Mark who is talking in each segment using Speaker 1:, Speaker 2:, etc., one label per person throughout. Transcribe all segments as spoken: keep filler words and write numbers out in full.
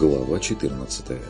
Speaker 1: Глава четырнадцатая.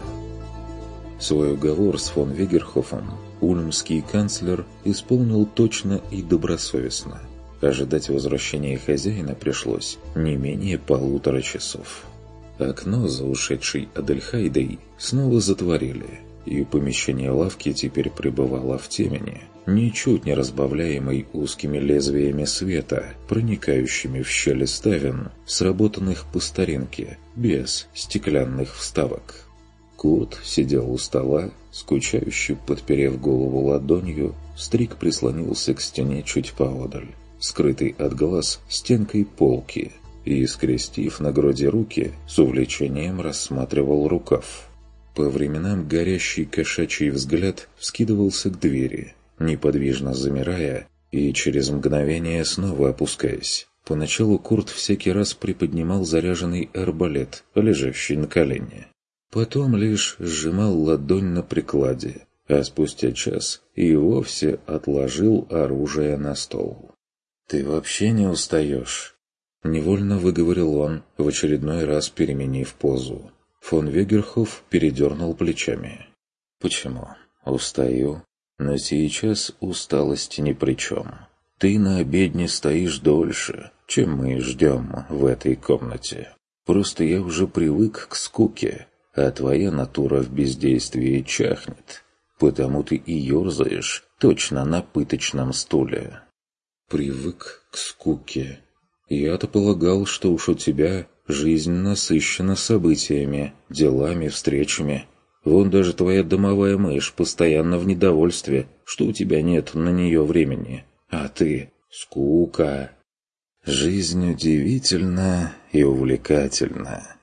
Speaker 1: Свой уговор с фон Вегерхофом ульмский канцлер исполнил точно и добросовестно. Ожидать возвращения хозяина пришлось не менее полутора часов. Окно за ушедшей Адельхайдой снова затворили, и помещение лавки теперь пребывало в темени, ничуть не разбавляемой узкими лезвиями света, проникающими в щели ставен, сработанных по старинке, без стеклянных вставок. Курт сидел у стола, скучающе подперев голову ладонью, Стрик прислонился к стене чуть поодаль, скрытый от глаз стенкой полки, и, скрестив на груди руки, с увлечением рассматривал рукав. По временам горящий кошачий взгляд вскидывался к двери, неподвижно замирая и через мгновение снова опускаясь. Поначалу Курт всякий раз приподнимал заряженный арбалет, лежащий на колене. Потом лишь сжимал ладонь на прикладе, а спустя час и вовсе отложил оружие на стол. «Ты вообще не устаешь?» — невольно выговорил он, в очередной раз переменив позу. Фон Вегерхоф передернул плечами. «Почему? Устаю. Но сейчас усталость ни при чем. Ты на обедне стоишь дольше, чем мы ждем в этой комнате. Просто я уже привык к скуке, а твоя натура в бездействии чахнет, потому ты и ерзаешь точно на пыточном стуле». «Привык к скуке. Я-то полагал, что уж у тебя жизнь насыщена событиями, делами, встречами. Вон даже твоя домовая мышь постоянно в недовольстве, что у тебя нет на нее времени. А ты — скука». «Жизнь удивительна и увлекательна.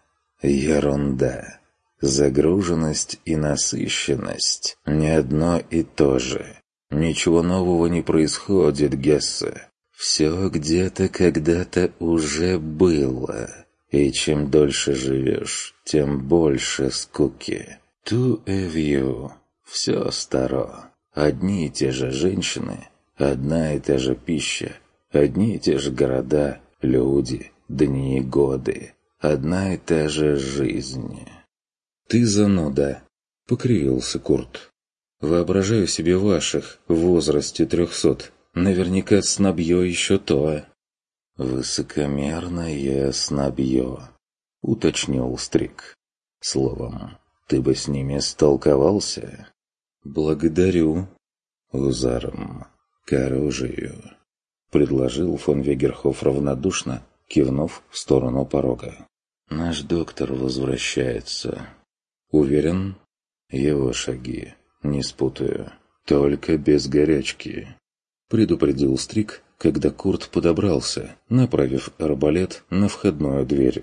Speaker 1: Ерунда. Загруженность и насыщенность — не одно и то же. Ничего нового не происходит, Гессе. Все где-то когда-то уже было. И чем дольше живешь, тем больше скуки. Ту эвью. Все старо. Одни и те же женщины, одна и та же пища, одни и те же города, люди, дни и годы, одна и та же жизнь». «Ты зануда», — покривился Курт. «Воображаю себе ваших в возрасте трехсот. Наверняка снобье еще то». «Высокомерное снобье», — уточнил Стрик. «Словом, ты бы с ними столковался?» «Благодарю». «Узаром, к оружию», — предложил фон Вегерхоф равнодушно, кивнув в сторону порога. «Наш доктор возвращается». «Уверен?» «Его шаги, не спутаю, только без горячки», — предупредил Стрик, когда Курт подобрался, направив арбалет на входную дверь.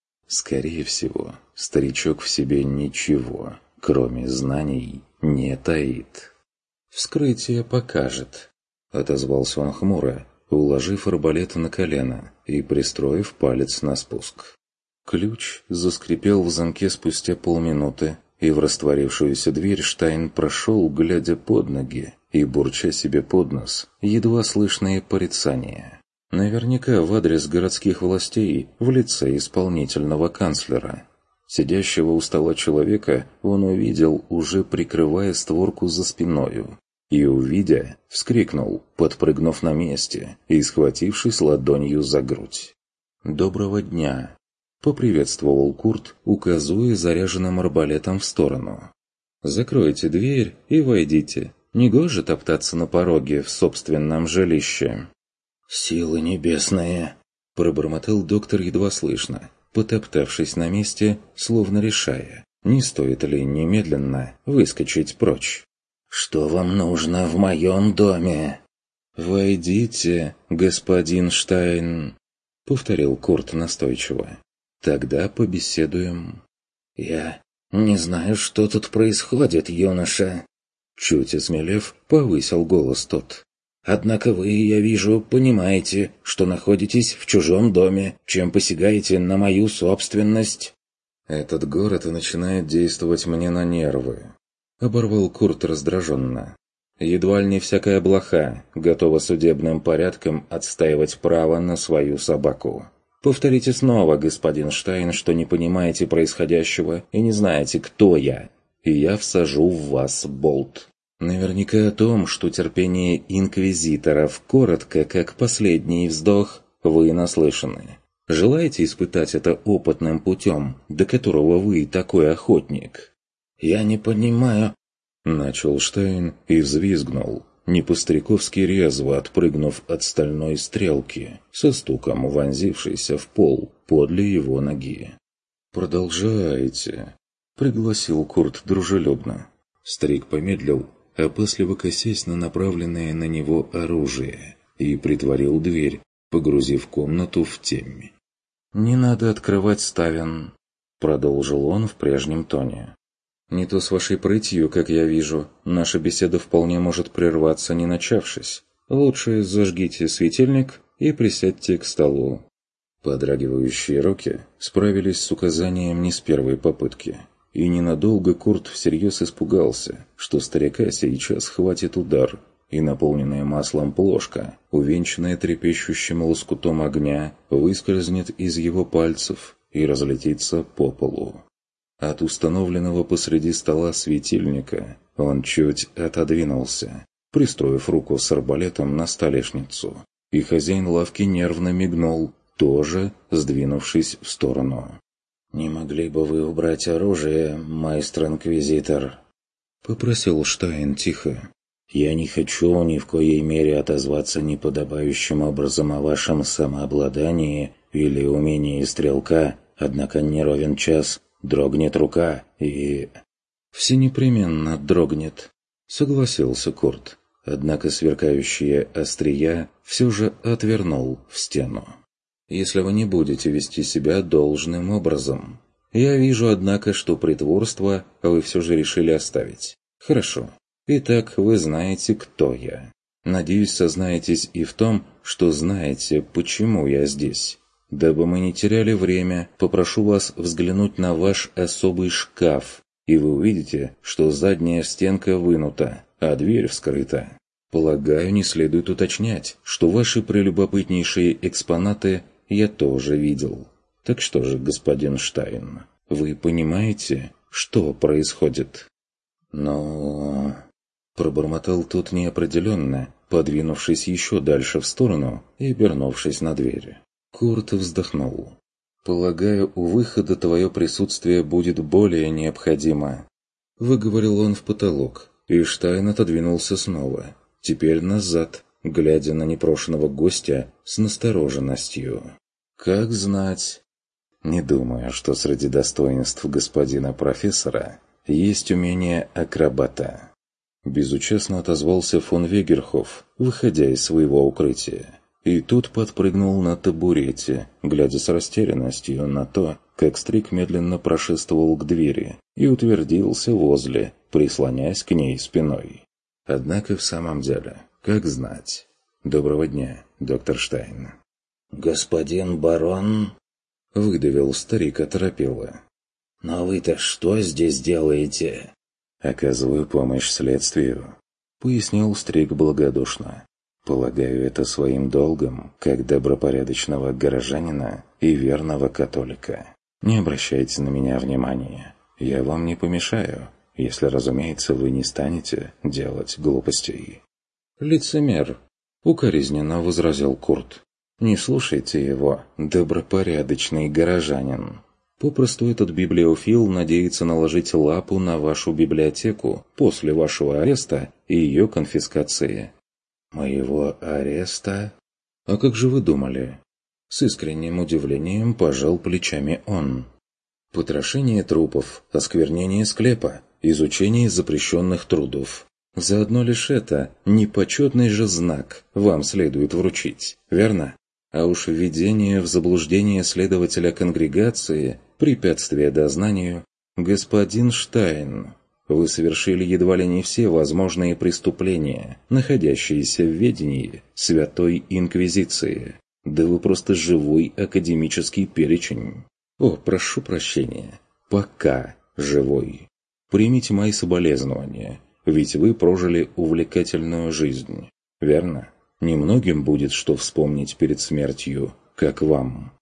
Speaker 1: Скорее всего, старичок в себе ничего, кроме знаний, не таит. «Вскрытие покажет», — отозвался он хмуро, уложив арбалет на колено и пристроив палец на спуск. Ключ заскрипел в замке спустя полминуты, и в растворившуюся дверь Штайн прошел, глядя под ноги и бурча себе под нос едва слышные порицания. Наверняка в адрес городских властей в лице исполнительного канцлера. Сидящего у стола человека он увидел, уже прикрывая створку за спиною, и, увидя, вскрикнул, подпрыгнув на месте и схватившись ладонью за грудь. «Доброго дня!» — поприветствовал Курт, указывая заряженным арбалетом в сторону. «Закройте дверь и войдите. Негоже топтаться на пороге в собственном жилище». «Силы небесные!» — пробормотал доктор едва слышно, потоптавшись на месте, словно решая, не стоит ли немедленно выскочить прочь. «Что вам нужно в моем доме?» «Войдите, господин Штайн», — повторил Курт настойчиво. «Тогда побеседуем». «Я не знаю, что тут происходит, юноша». Чуть осмелев, повысил голос тот. «Однако вы, я вижу, понимаете, что находитесь в чужом доме, чем посягаете на мою собственность». «Этот город начинает действовать мне на нервы», — оборвал Курт раздраженно. «Едва ли не всякая блоха готова судебным порядком отстаивать право на свою собаку. Повторите снова, господин Штайн, что не понимаете происходящего и не знаете, кто я, и я всажу в вас болт. Наверняка о том, что терпение инквизиторов коротко, как последний вздох, вы наслышаны. Желаете испытать это опытным путем, до которого вы такой охотник? «Я не понимаю», — начал Штайн и взвизгнул, не по-стариковски резво отпрыгнув от стальной стрелки, со стуком вонзившейся в пол подле его ноги. «Продолжайте», — пригласил Курт дружелюбно. Старик помедлил, опасливо косясь на направленное на него оружие, и притворил дверь, погрузив комнату в темь. «Не надо открывать ставен», — продолжил он в прежнем тоне. «Не то с вашей прытью, как я вижу, наша беседа вполне может прерваться, не начавшись. Лучше зажгите светильник и присядьте к столу». Подрагивающие руки справились с указанием не с первой попытки, и ненадолго Курт всерьез испугался, что старика сейчас хватит удар, и наполненная маслом плошка, увенчанная трепещущим лоскутом огня, выскользнет из его пальцев и разлетится по полу. От установленного посреди стола светильника он чуть отодвинулся, пристроив руку с арбалетом на столешницу, и хозяин лавки нервно мигнул, тоже сдвинувшись в сторону. «Не могли бы вы убрать оружие, майстер-инквизитор?» — попросил Штайн тихо. «Я не хочу ни в коей мере отозваться неподобающим образом о вашем самообладании или умении стрелка, однако не ровен час, дрогнет рука и...» «Все непременно дрогнет», — согласился Курт, однако сверкающие острия все же отвернул в стену. «Если вы не будете вести себя должным образом. Я вижу, однако, что притворство вы все же решили оставить. Хорошо. Итак, вы знаете, кто я. Надеюсь, сознаетесь и в том, что знаете, почему я здесь. Дабы мы не теряли время, попрошу вас взглянуть на ваш особый шкаф, и вы увидите, что задняя стенка вынута, а дверь вскрыта. Полагаю, не следует уточнять, что ваши прелюбопытнейшие экспонаты я тоже видел. Так что же, господин Штайн, вы понимаете, что происходит?» «Но...» Пробормотал тот неопределенно, подвинувшись еще дальше в сторону и обернувшись на дверь. Курт вздохнул. «Полагаю, у выхода твое присутствие будет более необходимо», — выговорил он в потолок, и Штайн отодвинулся снова, теперь назад, глядя на непрошенного гостя с настороженностью. «Как знать...» «Не думаю, что среди достоинств господина профессора есть умение акробата». Безучастно отозвался фон Вегерхоф, выходя из своего укрытия. И тут подпрыгнул на табурете, глядя с растерянностью на то, как Стрик медленно прошествовал к двери и утвердился возле, прислоняясь к ней спиной. Однако в самом деле, как знать. «Доброго дня, доктор Штайн».
Speaker 2: «Господин барон?»
Speaker 1: — выдавил старик оторопело.
Speaker 2: «Но вы-то что здесь делаете?»
Speaker 1: «Оказываю помощь следствию», — пояснил Стрик благодушно. «Полагаю это своим долгом, как добропорядочного горожанина и верного католика. Не обращайте на меня внимания. Я вам не помешаю, если, разумеется, вы не станете делать глупостей». «Лицемер», — укоризненно возразил Курт. «Не слушайте его, добропорядочный горожанин. Попросту этот библиофил надеется наложить лапу на вашу библиотеку после вашего ареста и ее конфискации». «Моего ареста? А как же вы думали?» С искренним удивлением пожал плечами он. «Потрошение трупов, осквернение склепа, изучение запрещенных трудов. Заодно лишь это непочетный же знак вам следует вручить, верно? А уж введение в заблуждение следователя конгрегации, препятствие дознанию, господин Штайн, вы совершили едва ли не все возможные преступления, находящиеся в ведении Святой Инквизиции. Да вы просто живой академический перечень. О, прошу прощения, пока живой. Примите мои соболезнования, ведь вы прожили увлекательную жизнь, верно? Немногим будет что вспомнить перед смертью, как вам».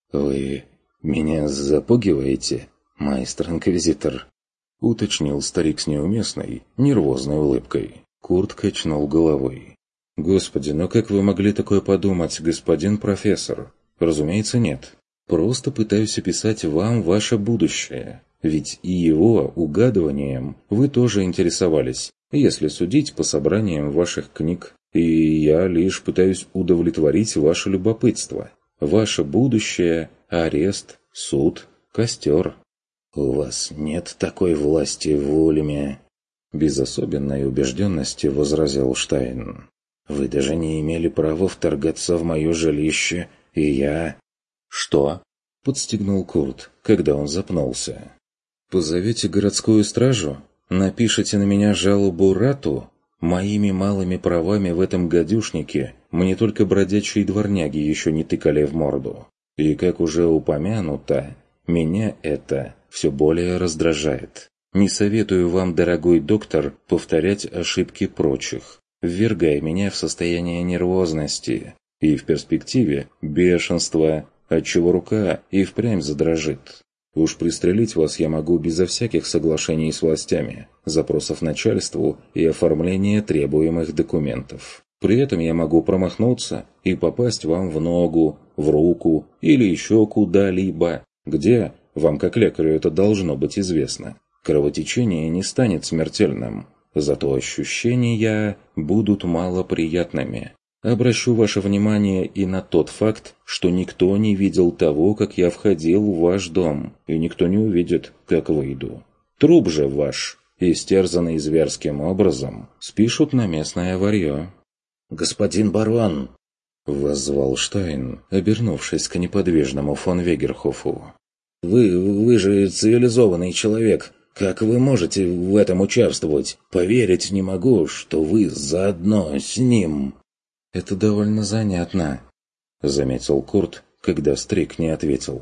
Speaker 2: «Вы меня запугиваете, майстер-инквизитор?»
Speaker 1: — уточнил старик с неуместной, нервозной улыбкой. Курт качнул головой. «Господи, но как вы могли такое подумать, господин профессор? Разумеется, нет. Просто пытаюсь описать вам ваше будущее. Ведь и его угадыванием вы тоже интересовались, если судить по собраниям ваших книг. И я лишь пытаюсь удовлетворить ваше любопытство. Ваше будущее – арест, суд, костер».
Speaker 2: «У вас нет такой власти в Ульме», — без особенной убежденности возразил Штайн. «Вы даже не имели права вторгаться в мое жилище, и я...»
Speaker 1: «Что?» — подстегнул Курт, когда он запнулся. «Позовите городскую стражу? Напишите на меня жалобу рату? Моими малыми правами в этом гадюшнике мне только бродячие дворняги еще не тыкали в морду. И, как уже упомянуто, меня это все более раздражает. Не советую вам, дорогой доктор, повторять ошибки прочих, ввергая меня в состояние нервозности и в перспективе бешенства, отчего рука и впрямь задрожит. Уж пристрелить вас я могу безо всяких соглашений с властями, запросов начальству и оформления требуемых документов. При этом я могу промахнуться и попасть вам в ногу, в руку или еще куда-либо, где, вам как лекарю это должно быть известно, кровотечение не станет смертельным, зато ощущения будут малоприятными. Обращу ваше внимание и на тот факт, что никто не видел того, как я входил в ваш дом, и никто не увидит, как выйду. Труп же ваш, истерзанный зверским образом, спишут на местное варьё».
Speaker 2: «Господин барон!»
Speaker 1: — воззвал Штайн, обернувшись к неподвижному фон Вегерхофу.
Speaker 2: «Вы, вы же цивилизованный человек. Как вы можете в этом участвовать? Поверить не могу, что вы заодно с ним».
Speaker 1: «Это довольно занятно», — заметил Курт, когда Стрик не ответил.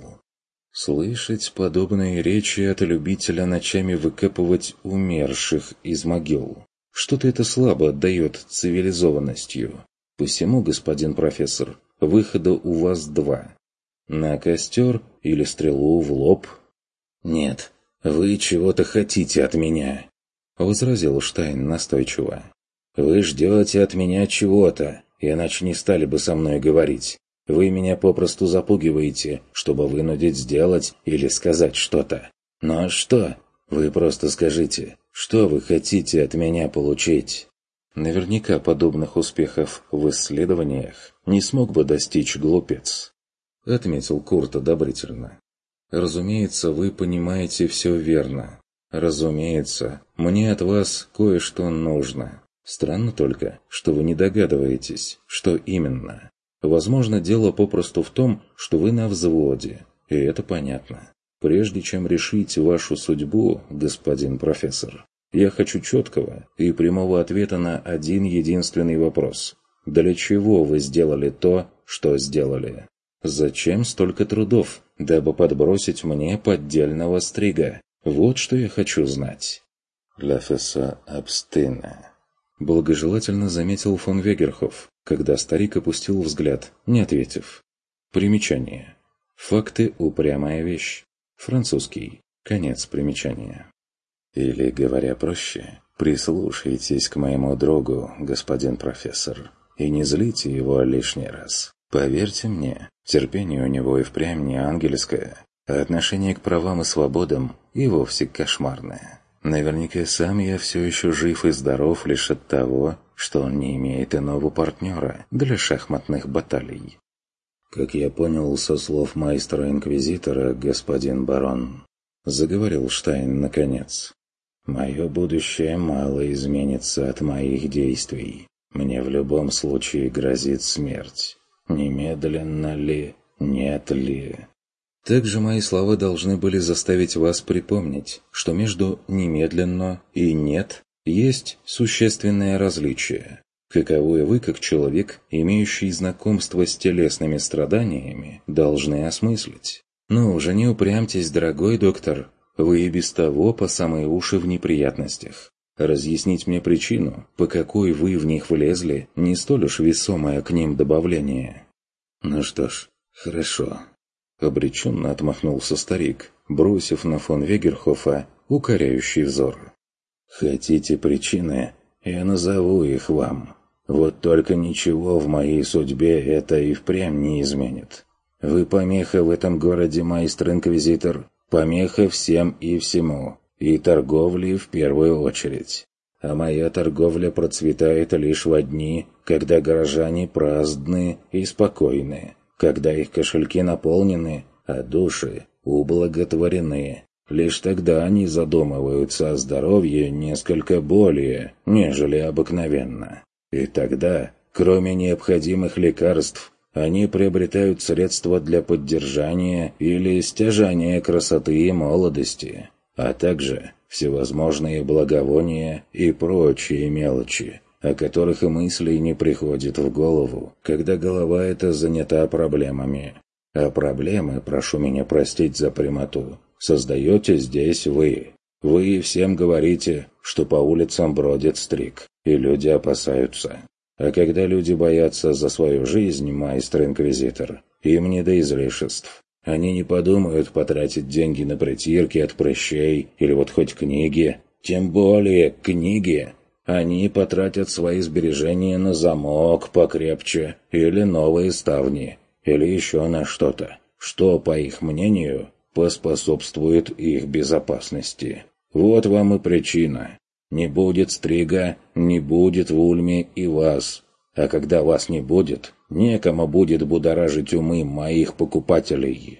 Speaker 1: «Слышать подобные речи от любителя ночами выкапывать умерших из могил. Что-то это слабо отдает цивилизованностью. Посему, господин профессор, выхода у вас два. На костер или стрелу в лоб?»
Speaker 2: «Нет, вы чего-то хотите от меня»,
Speaker 1: — возразил Штайн настойчиво.
Speaker 2: «Вы ждете от меня чего-то, иначе не стали бы со мной говорить. Вы меня попросту запугиваете, чтобы вынудить сделать или сказать что-то. Но что? Вы просто скажите, что вы хотите от меня получить?»
Speaker 1: «Наверняка подобных успехов в исследованиях не смог бы достичь глупец», — отметил Курт одобрительно. «Разумеется, вы понимаете все верно. Разумеется, мне от вас кое-что нужно. Странно только, что вы не догадываетесь, что именно. Возможно, дело попросту в том, что вы на взводе, и это понятно. Прежде чем решить вашу судьбу, господин профессор, я хочу четкого и прямого ответа на один единственный вопрос. Для чего вы сделали то, что сделали? Зачем столько трудов, дабы подбросить мне поддельного стрига? Вот что я хочу знать».
Speaker 2: «Ля фесса абстина»,
Speaker 1: — благожелательно заметил фон Вегерхоф, когда старик опустил взгляд, не ответив. Примечание. Факты — упрямая вещь. Французский. Конец примечания.
Speaker 2: «Или, говоря проще, прислушайтесь к моему другу, господин профессор, и не злите его лишний раз. Поверьте мне, терпение у него и впрямь не ангельское, а отношение к правам и свободам и вовсе кошмарное. Наверняка сам я все еще жив и здоров лишь от того, что он не имеет иного партнера для шахматных баталий». «Как я понял со слов майстра-инквизитора, господин барон», — заговорил Штайн наконец, — «мое будущее мало изменится от моих действий. Мне в любом случае грозит смерть. Немедленно ли, нет ли?»
Speaker 1: Также мои слова должны были заставить вас припомнить, что между «немедленно» и «нет» есть существенное различие, каковое вы, как человек, имеющий знакомство с телесными страданиями, должны осмыслить. Ну, уже не упрямьтесь, дорогой доктор, вы и без того по самые уши в неприятностях. Разъяснить мне причину, по какой вы в них влезли, не столь уж весомое к ним добавление.
Speaker 2: «Ну что ж, хорошо», — Обреченно отмахнулся старик, бросив на фон Вегерхофа укоряющий взор. «Хотите причины? Я назову их вам. Вот только ничего в моей судьбе это и впрямь не изменит. Вы помеха в этом городе, майстер-инквизитор, помеха всем и всему, и торговле в первую очередь. А моя торговля процветает лишь во дни, когда горожане праздны и спокойны, когда их кошельки наполнены, а души ублаготворены. Лишь тогда они задумываются о здоровье несколько более, нежели обыкновенно. И тогда, кроме необходимых лекарств, они приобретают средства для поддержания или стяжания красоты и молодости, а также всевозможные благовония и прочие мелочи, о которых и мысли не приходит в голову, когда голова эта занята проблемами. А проблемы, прошу меня простить за прямоту, создаете здесь вы. Вы всем говорите, что по улицам бродит стриг, и люди опасаются. А когда люди боятся за свою жизнь, майстер-инквизитор, им не до излишеств. Они не подумают потратить деньги на притирки от прыщей или вот хоть книги. Тем более книги. Они потратят свои сбережения на замок покрепче или новые ставни, или еще на что-то, что, по их мнению, поспособствует их безопасности. Вот вам и причина. Не будет стрига, не будет в Ульме и вас. А когда вас не будет, некому будет будоражить умы моих покупателей».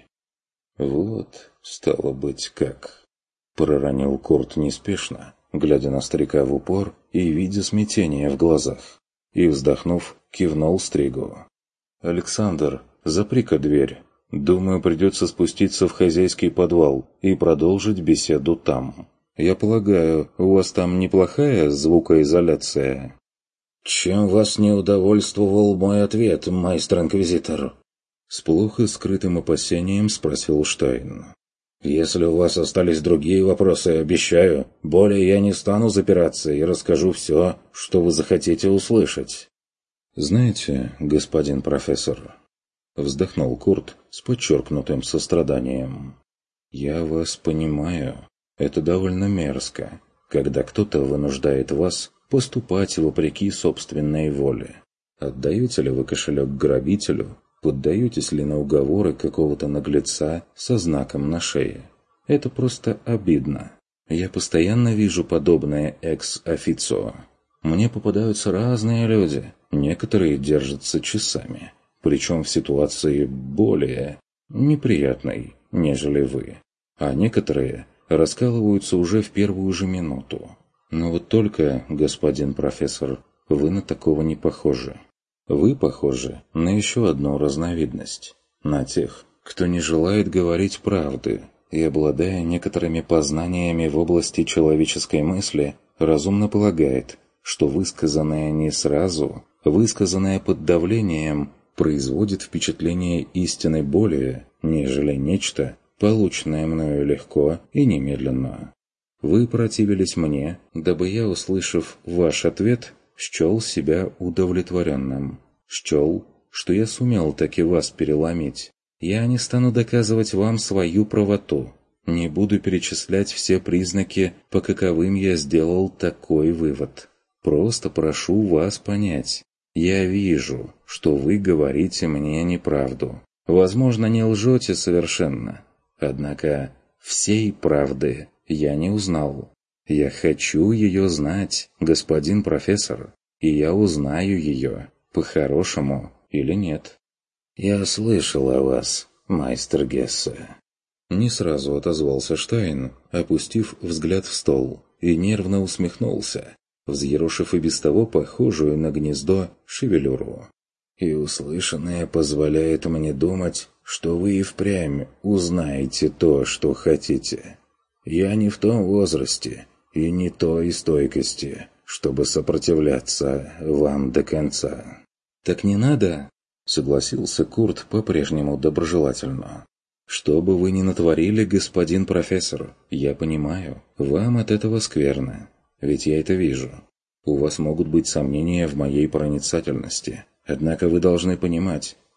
Speaker 1: «Вот, стало быть, как...» — проронил Курт неспешно, глядя на старика в упор и видя смятение в глазах. И, вздохнув, кивнул Стригу. «Александр, запри-ка дверь. Думаю, придется спуститься в хозяйский подвал и продолжить беседу там. Я полагаю, у вас там неплохая звукоизоляция?»
Speaker 2: «Чем вас не удовольствовал мой ответ, майстер-инквизитор?»
Speaker 1: С плохо скрытым опасением спросил Штайн.
Speaker 2: «Если у вас остались другие вопросы, обещаю, более я не стану запираться и расскажу все, что вы захотите услышать».
Speaker 1: «Знаете, господин профессор...» Вздохнул Курт с подчеркнутым состраданием. «Я вас понимаю. Это довольно мерзко, когда кто-то вынуждает вас поступать вопреки собственной воле. Отдаете ли вы кошелек грабителю? Поддаетесь ли на уговоры какого-то наглеца со знаком на шее? Это просто обидно. Я постоянно вижу подобное экс-официо. Мне попадаются разные люди, некоторые держатся часами, причем в ситуации более неприятной, нежели вы, а некоторые раскалываются уже в первую же минуту. Но вот только, господин профессор, вы на такого не похожи. Вы похожи на еще одну разновидность, на тех, кто не желает говорить правды и, обладая некоторыми познаниями в области человеческой мысли, разумно полагает, что высказанное не сразу, высказанное под давлением, производит впечатление истины более, нежели нечто, полученное мною легко и немедленно. Вы противились мне, дабы я, услышав ваш ответ, счел себя удовлетворенным. Счел, что я сумел таки вас переломить. Я не стану доказывать вам свою правоту. Не буду перечислять все признаки, по каковым я сделал такой вывод. Просто прошу вас понять. Я вижу, что вы говорите мне неправду. Возможно, не лжете совершенно. Однако всей правды я не узнал. Я хочу ее знать, господин профессор, и я узнаю ее, по-хорошему или нет.
Speaker 2: «Я слышал о вас, майстер Гессе».
Speaker 1: Не сразу отозвался Штайн, опустив взгляд в стол, и нервно усмехнулся, взъерошив и без того похожую на гнездо шевелюру.
Speaker 2: «И услышанное позволяет мне думать, что вы и впрямь узнаете то, что хотите. Я не в том возрасте и не той стойкости, чтобы сопротивляться вам до конца».
Speaker 1: «Так не надо», — согласился Курт по-прежнему доброжелательно. «Что бы вы ни натворили, господин профессор, я понимаю, вам от этого скверно, ведь я это вижу. У вас могут быть сомнения в моей проницательности, однако вы должны понимать,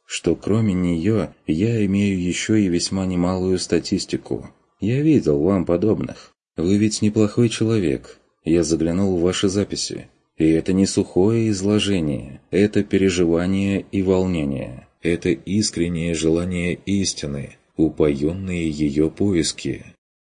Speaker 1: что кроме нее я имею еще и весьма немалую статистику. Я видел вам подобных. Вы ведь неплохой человек. Я заглянул в ваши записи. И это не сухое изложение, это переживание и волнение. Это искреннее желание истины, упоенные ее поиски.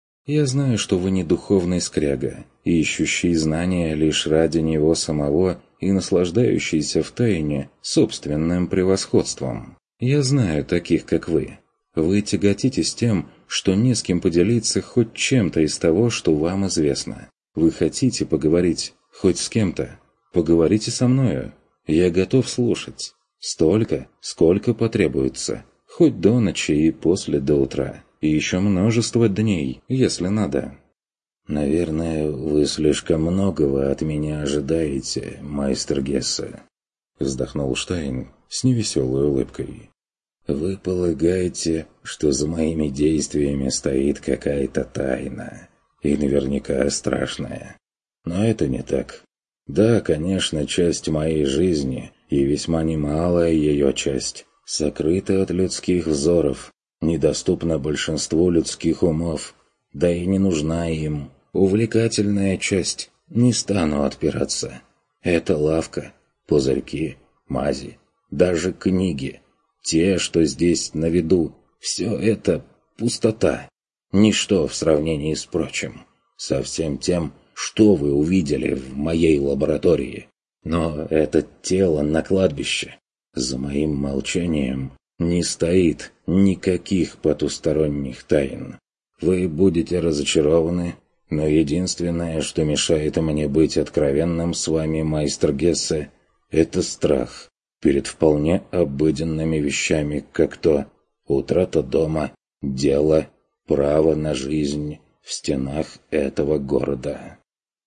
Speaker 1: Я знаю, что вы не духовный скряга, ищущий знания лишь ради него самого и наслаждающийся втайне собственным превосходством. Я знаю таких, как вы. Вы тяготитесь тем, что не с кем поделиться хоть чем-то из того, что вам известно. Вы хотите поговорить хоть с кем-то. Поговорите со мною. Я готов слушать. Столько, сколько потребуется. Хоть до ночи и после до утра. И еще множество дней, если надо.
Speaker 2: «Наверное, вы слишком многого от меня ожидаете, майстер Гессе», — вздохнул Штайн с невеселой улыбкой. «Вы полагаете, что за моими действиями стоит какая-то тайна, и наверняка страшная. Но это не так. Да, конечно, часть моей жизни, и весьма немалая ее часть, сокрыта от людских взоров, недоступна большинству людских умов, да и не нужна им. Увлекательная часть, не стану отпираться. Это лавка, пузырьки, мази, даже книги. Те, что здесь на виду, все это пустота. Ничто в сравнении с прочим. Со всем тем, что вы увидели в моей лаборатории. Но это тело на кладбище. За моим молчанием не стоит никаких потусторонних тайн. Вы будете разочарованы, но единственное, что мешает мне быть откровенным с вами, майстер Гессе, это страх перед вполне обыденными вещами, как то утрата дома, дело, право на жизнь в стенах этого города.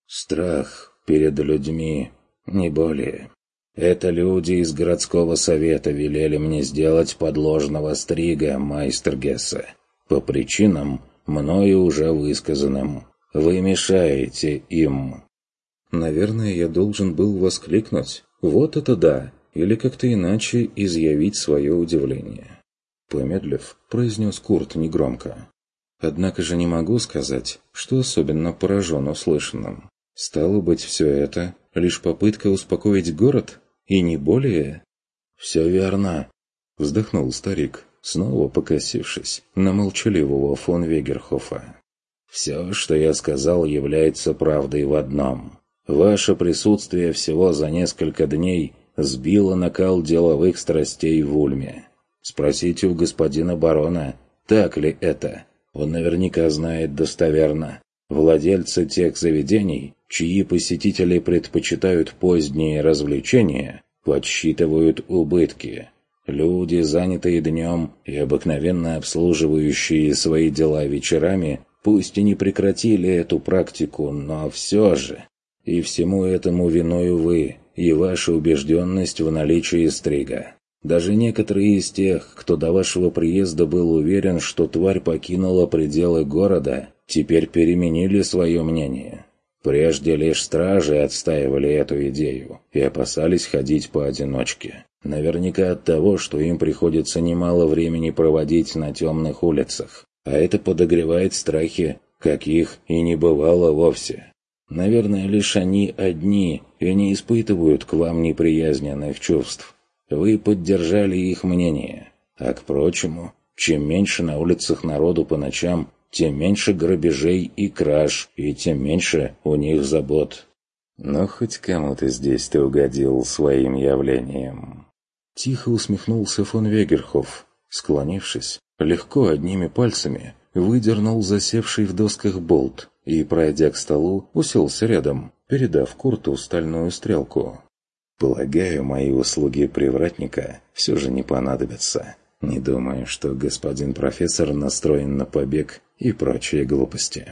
Speaker 2: Страх перед людьми, не более. Это люди из городского совета велели мне сделать подложного стрига, майстер Гессе, по причинам, мною уже высказанным. Вы мешаете им.
Speaker 1: Наверное, я должен был воскликнуть «Вот это да!» или как-то иначе изъявить свое удивление. Помедлив, произнес Курт негромко. Однако же не могу сказать, что особенно поражен услышанным. Стало быть, все это лишь попытка успокоить город, и не более?
Speaker 2: «Все верно»,
Speaker 1: — вздохнул старик, снова покосившись на молчаливого фон Вегерхофа.
Speaker 2: «Все, что я сказал, является правдой в одном. Ваше присутствие всего за несколько дней сбило накал деловых страстей в Ульме. Спросите у господина барона, так ли это? Он наверняка знает достоверно. Владельцы тех заведений, чьи посетители предпочитают поздние развлечения, подсчитывают убытки. Люди, занятые днем и обыкновенно обслуживающие свои дела вечерами, пусть и не прекратили эту практику, но все же. И всему этому виною вы и ваша убежденность в наличии стрига. Даже некоторые из тех, кто до вашего приезда был уверен, что тварь покинула пределы города, теперь переменили свое мнение. Прежде лишь стражи отстаивали эту идею и опасались ходить поодиночке. Наверняка от того, что им приходится немало времени проводить на темных улицах. А это подогревает страхи, каких и не бывало вовсе. Наверное, лишь они одни и не испытывают к вам неприязненных чувств. Вы поддержали их мнение. А к прочему, чем меньше на улицах народу по ночам, тем меньше грабежей и краж, и тем меньше у них забот.
Speaker 1: Но хоть кому-то здесь ты угодил своим явлением. Тихо усмехнулся фон Вегерхоф, склонившись, легко одними пальцами выдернул засевший в досках болт и, пройдя к столу, уселся рядом, передав Курту стальную стрелку. «Полагаю, мои услуги привратника все же не понадобятся. Не думаю, что господин профессор настроен на побег и прочие глупости».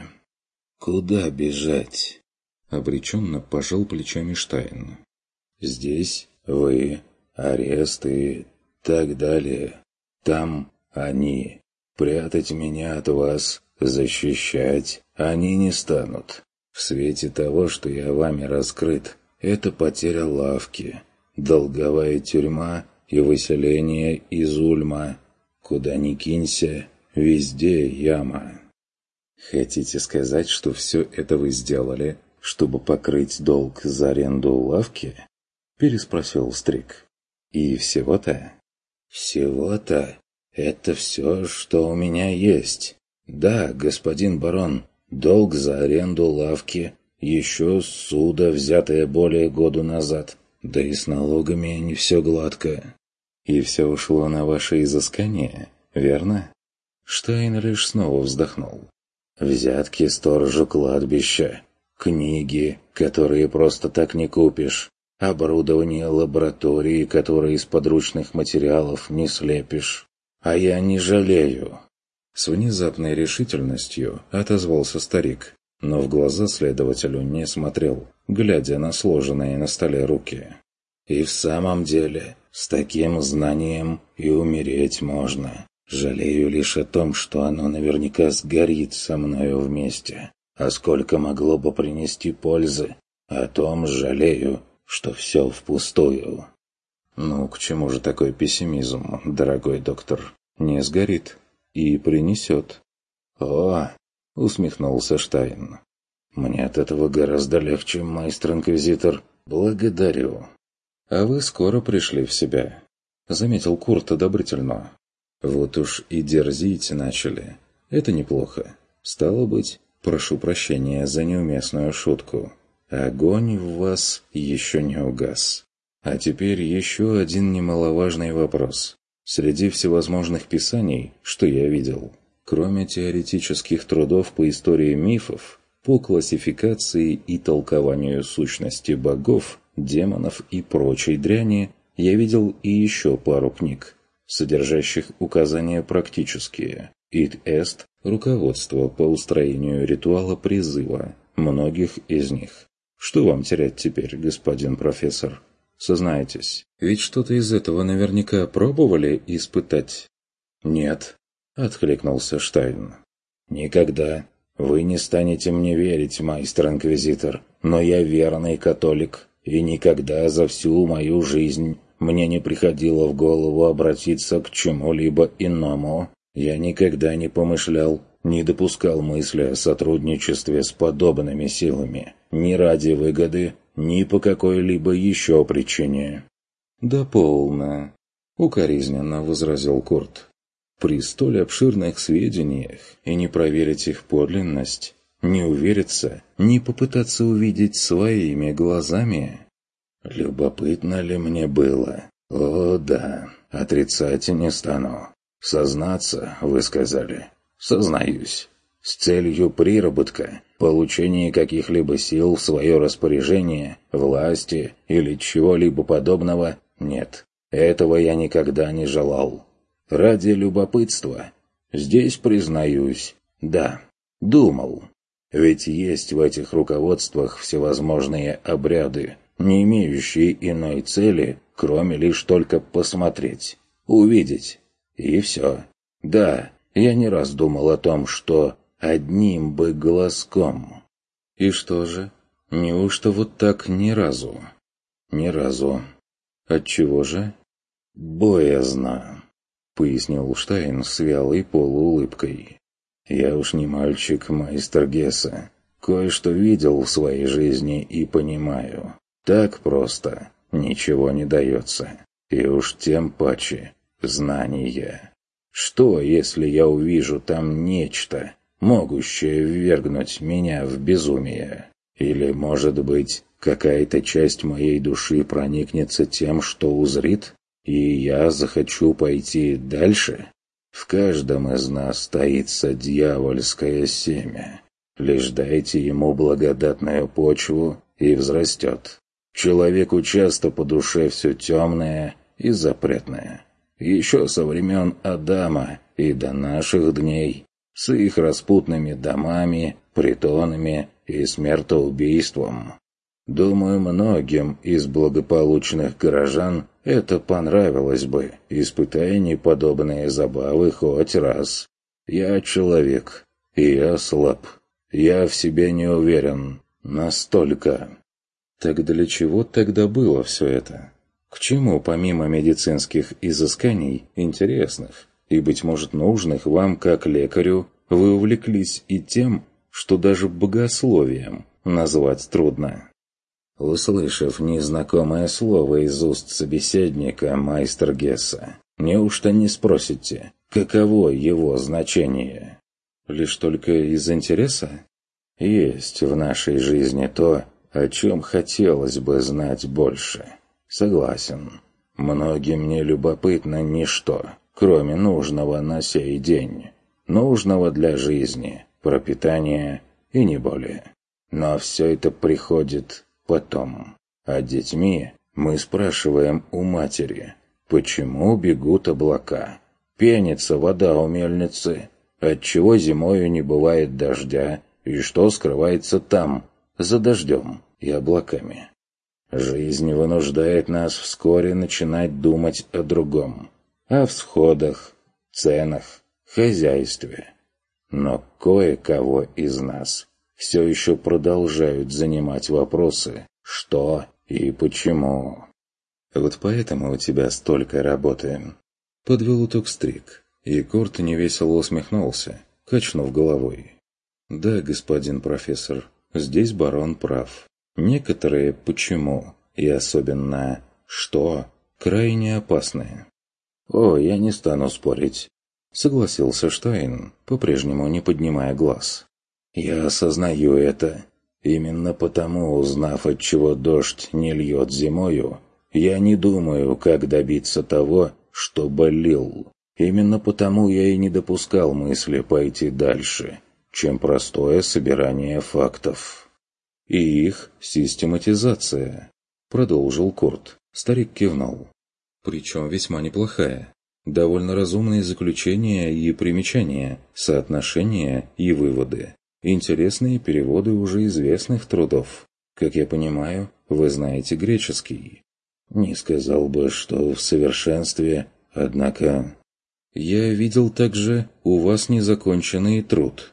Speaker 2: «Куда бежать?»
Speaker 1: — обреченно пожал плечами Штайн.
Speaker 2: «Здесь вы, арест и так далее. Там они. Прятать меня от вас, защищать они не станут. В свете того, что я вами раскрыт, это потеря лавки, долговая тюрьма и выселение из Ульма. Куда ни кинься, везде яма». «Хотите сказать, что все это вы сделали, чтобы покрыть долг за аренду лавки?» – переспросил Стрик. «И всего-то?» «Всего-то? Это все, что у меня есть. Да, господин барон, долг за аренду лавки, еще ссуда, взятая более года назад, да и с налогами не все гладко». «И все ушло на ваше изыскание, верно?» Штайн лишь снова вздохнул. «Взятки сторожу кладбища, книги, которые просто так не купишь, оборудование лаборатории, которое из подручных материалов не слепишь. А я не жалею». С внезапной решительностью отозвался старик, но в глаза следователю не смотрел, глядя на сложенные на столе руки. «И в самом деле, с таким знанием и умереть можно. Жалею лишь о том, что оно наверняка сгорит со мною вместе. А сколько могло бы принести пользы, о том жалею, что все впустую». «Ну, к чему же такой пессимизм, дорогой доктор? Не сгорит и принесет». «О!» — усмехнулся Штайн. «Мне от этого гораздо легче, майстер-инквизитор. Благодарю». «А вы скоро пришли в себя», — заметил Курт одобрительно. «Вот уж и дерзить начали. Это неплохо. Стало быть, прошу прощения за неуместную шутку. Огонь в вас еще не угас. А теперь еще один немаловажный вопрос. Среди всевозможных писаний, что я видел, кроме теоретических трудов по истории мифов, по классификации и толкованию сущности богов, демонов и прочей дряни, я видел и еще пару книг, содержащих указания практические. Id est – руководство по устроению ритуала призыва, многих из них. Что вам терять теперь, господин профессор? Сознайтесь, ведь что-то из этого наверняка пробовали испытать?» «Нет», — откликнулся Штайн. «Никогда. Вы не станете мне верить, майстер-инквизитор, но я верный католик, и никогда за всю мою жизнь мне не приходило в голову обратиться к чему-либо иному. Я никогда не помышлял, не допускал мысли о сотрудничестве с подобными силами, ни ради выгоды, ни по какой-либо еще причине». «Да полно», — укоризненно возразил Курт. «При столь обширных сведениях и не проверить их подлинность, не увериться, не попытаться увидеть своими глазами». «Любопытно ли мне было? О, да, отрицать не стану. Сознаться, вы сказали. Сознаюсь. С целью приработка, получения каких-либо сил в свое распоряжение, власти или чего-либо подобного, нет. Этого я никогда не желал. Ради любопытства. Здесь, признаюсь, да, думал. Ведь есть в этих руководствах всевозможные обряды, не имеющие иной цели, кроме лишь только посмотреть, увидеть. И все. Да, я не раз думал о том, что одним бы глазком. «И что же? Неужто вот так ни разу?» «Ни разу». «Отчего же?» «Боязно», — пояснил Штайн с вялой полуулыбкой. «Я уж не мальчик, майстер Гесса. Кое-что видел в своей жизни и понимаю. Так просто ничего не дается. И уж тем паче знания. Что, если я увижу там нечто, могущее ввергнуть меня в безумие? Или, может быть, какая-то часть моей души проникнется тем, что узрит, и я захочу пойти дальше? В каждом из нас таится дьявольское семя. Лишь дайте ему благодатную почву, и взрастет. Человеку часто по душе все темное и запретное. Еще со времен Адама и до наших дней, с их распутными домами, притонами и смертоубийством. Думаю, многим из благополучных горожан это понравилось бы, испытая неподобные забавы хоть раз. Я человек, и я слаб. Я в себе не уверен. Настолько. Так для чего тогда было все это?
Speaker 1: К чему, помимо медицинских изысканий, интересных и, быть может, нужных вам как лекарю, вы увлеклись и тем, что даже богословием назвать трудно?
Speaker 2: Услышав незнакомое слово из уст собеседника, майстер Гесса, неужто не спросите, каково его значение?
Speaker 1: Лишь только из интереса?
Speaker 2: Есть в нашей жизни то, о чем хотелось бы знать больше. Согласен. Многим не любопытно ничто, кроме нужного на сей день. Нужного для жизни, пропитания и не более. Но все это приходит потом. А детьми мы спрашиваем у матери, почему бегут облака? Пенится вода у мельницы? Отчего зимою не бывает дождя? И что скрывается там, за дождем и облаками? Жизнь вынуждает нас вскоре начинать думать о другом. О всходах, ценах, хозяйстве. Но кое-кого из нас все еще продолжают занимать вопросы «что» и «почему».
Speaker 1: Вот поэтому у тебя столько работы. Подвел итог Стрик, и Курт невесело усмехнулся, качнув головой. Да, господин профессор, здесь барон прав. Некоторые «почему» и особенно «что» крайне опасны.
Speaker 2: «О, я не стану спорить»,
Speaker 1: — согласился Штайн, по-прежнему не поднимая глаз.
Speaker 2: «Я осознаю это. Именно потому, узнав, отчего дождь не льет зимою, я не думаю, как добиться того, чтобы лил. Именно потому я и не допускал мысли пойти дальше, чем простое собирание фактов».
Speaker 1: «И их систематизация», — продолжил Курт. Старик кивнул. «Причем весьма неплохая. Довольно разумные заключения и примечания, соотношения и выводы. Интересные переводы уже известных трудов. Как я понимаю, вы знаете греческий».
Speaker 2: «Не сказал бы, что в совершенстве, однако...»
Speaker 1: «Я видел также у вас незаконченный труд».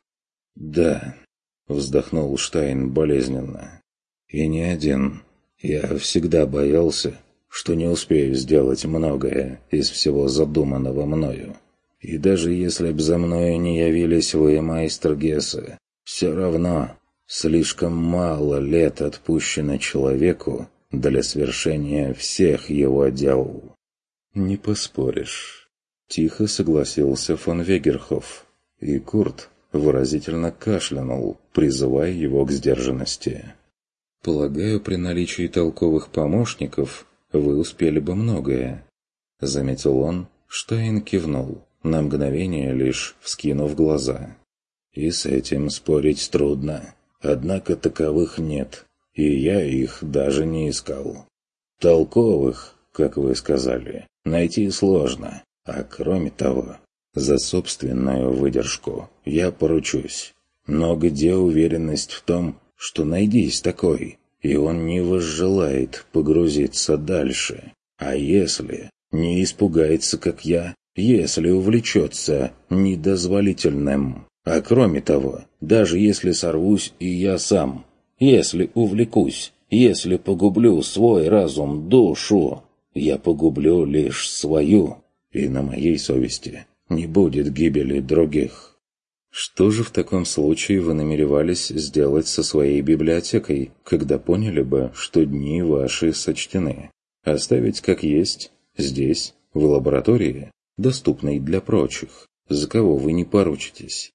Speaker 2: «Да», — вздохнул Штайн болезненно. «И не один. Я всегда боялся, что не успею сделать многое из всего задуманного мною. И даже если б за мною не явились вы, майстер Гессе, все равно слишком мало лет отпущено человеку для свершения всех его дел».
Speaker 1: «Не поспоришь», — тихо согласился фон Вегерхоф, и Курт выразительно кашлянул, призывая его к сдержанности. «Полагаю, при наличии толковых помощников вы успели бы многое», — заметил он. Штайн кивнул, на мгновение лишь вскинув глаза.
Speaker 2: «И с этим спорить трудно. Однако таковых нет, и я их даже не искал. Толковых, как вы сказали, найти сложно, а кроме того, за собственную выдержку я поручусь. Но где уверенность в том, что найдись такой, и он не возжелает погрузиться дальше? А если не испугается, как я, если увлечется недозволительным? А кроме того, даже если сорвусь и я сам, если увлекусь, если погублю свой разум, душу, я погублю лишь свою, и на моей совести не будет гибели других».
Speaker 1: «Что же в таком случае вы намеревались сделать со своей библиотекой, когда поняли бы, что дни ваши сочтены? Оставить как есть, здесь, в лаборатории, доступной для прочих, за кого вы не поручитесь?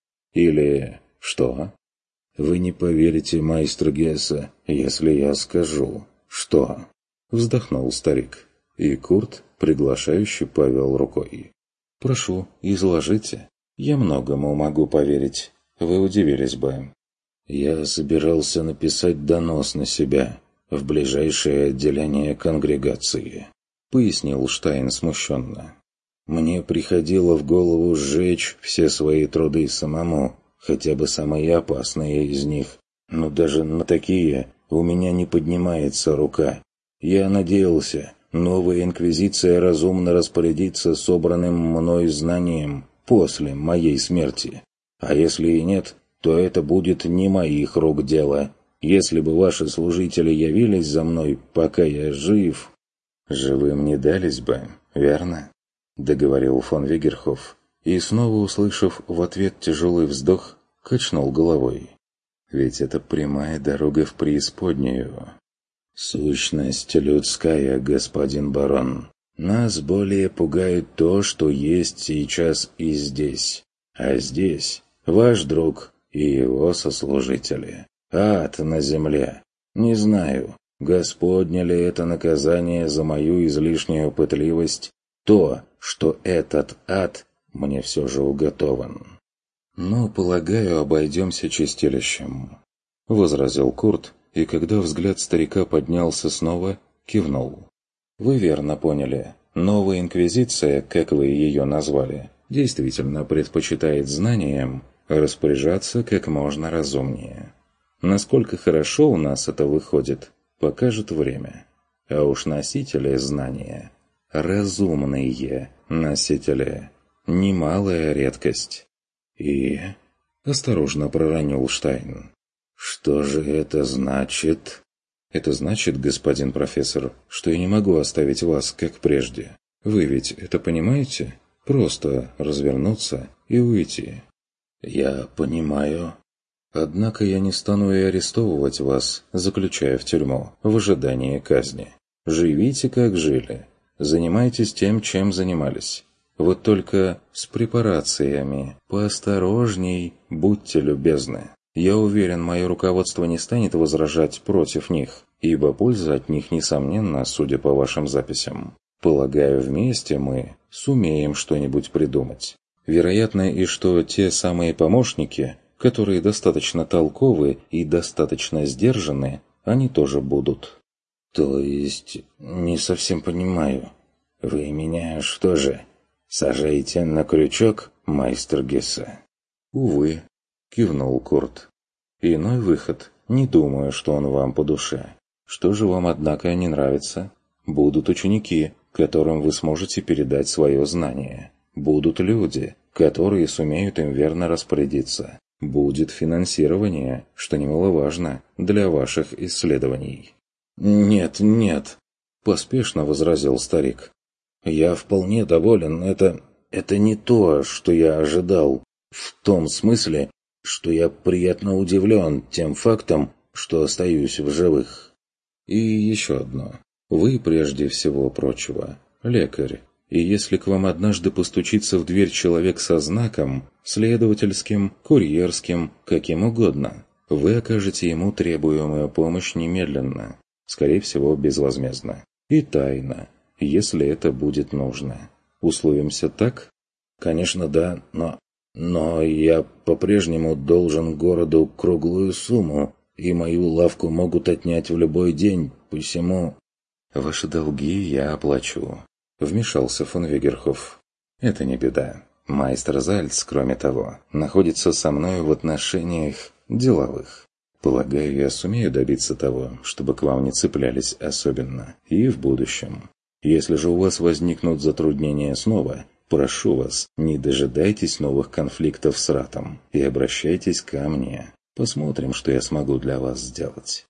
Speaker 1: Или что?»
Speaker 2: «Вы не поверите, майстер Гессе, если я скажу, что...»
Speaker 1: Вздохнул старик, и Курт приглашающе повел рукой. «Прошу, изложите. Я многому могу поверить. Вы удивились бы».
Speaker 2: «Я собирался написать донос на себя в ближайшее отделение конгрегации», — пояснил Штайн смущенно. «Мне приходило в голову сжечь все свои труды самому, хотя бы самые опасные из них, но даже на такие у меня не поднимается рука. Я надеялся, новая инквизиция разумно распорядится собранным мной знанием после моей смерти. А если и нет, то это будет не моих рук дело. Если бы ваши служители явились за мной, пока я жив...» Живым не дались бы, верно?» — договорил фон Вегерхоф, и, снова услышав в ответ тяжелый вздох, качнул головой. «Ведь это прямая дорога в преисподнюю». «Сущность людская, господин барон. Нас более пугает то, что есть сейчас и здесь. А здесь ваш друг и его сослужители. Ад на земле. Не знаю, Господне ли это наказание за мою излишнюю пытливость, то, что этот ад мне все же уготован». «Ну, полагаю, обойдемся чистилищем», — возразил Курт, и когда взгляд старика поднялся снова, кивнул. «Вы верно поняли. Новая инквизиция, как вы ее назвали, действительно предпочитает знаниям распоряжаться как можно разумнее. Насколько хорошо у нас это выходит, покажет время. А уж носители знания, разумные носители, немалая редкость». «И...» — осторожно проронил Штайн. «Что же это значит?» «Это значит, господин профессор, что я не могу оставить вас, как прежде. Вы ведь это понимаете? Просто развернуться и уйти». «Я понимаю. Однако я не стану и арестовывать вас, заключая в тюрьму, в ожидании казни. Живите, как жили. Занимайтесь тем, чем занимались. Вот только с препарациями поосторожней, будьте любезны. Я уверен, мое руководство не станет возражать против них, ибо польза от них несомненна, судя по вашим записям. Полагаю, вместе мы сумеем что-нибудь придумать. Вероятно и что те самые помощники, которые достаточно толковы и достаточно сдержаны, они тоже будут». «То есть, не совсем понимаю. Вы меня что же, сажаете на крючок, майстер Гессе?» «Увы», — кивнул Курт. «Иной выход, не думаю, что он вам по душе. Что же вам, однако, не нравится? Будут ученики, которым вы сможете передать свое знание. Будут люди, которые сумеют им верно распорядиться. Будет финансирование, что немаловажно для ваших исследований». «Нет, нет», — поспешно возразил старик. «Я вполне доволен. Это... это не то, что я ожидал. В том смысле, что я приятно удивлен тем фактом, что остаюсь в живых». «И еще одно. Вы, прежде всего прочего, лекарь. И если к вам однажды постучится в дверь человек со знаком, следовательским, курьерским, каким угодно, вы окажете ему требуемую помощь немедленно, скорее всего, безвозмездно, и тайно, если это будет нужно. Условимся так?» «Конечно, да, но... но я по-прежнему должен городу круглую сумму, и мою лавку могут отнять в любой день, посему...» «Ваши долги я оплачу», — вмешался фон Вегерхоф. «Это не беда. Майстер Зальц, кроме того, находится со мной в отношениях деловых. Полагаю, я сумею добиться того, чтобы к вам не цеплялись особенно, и в будущем. Если же у вас возникнут затруднения снова, прошу вас, не дожидайтесь новых конфликтов с Ратом и обращайтесь ко мне. Посмотрим, что я смогу для вас сделать».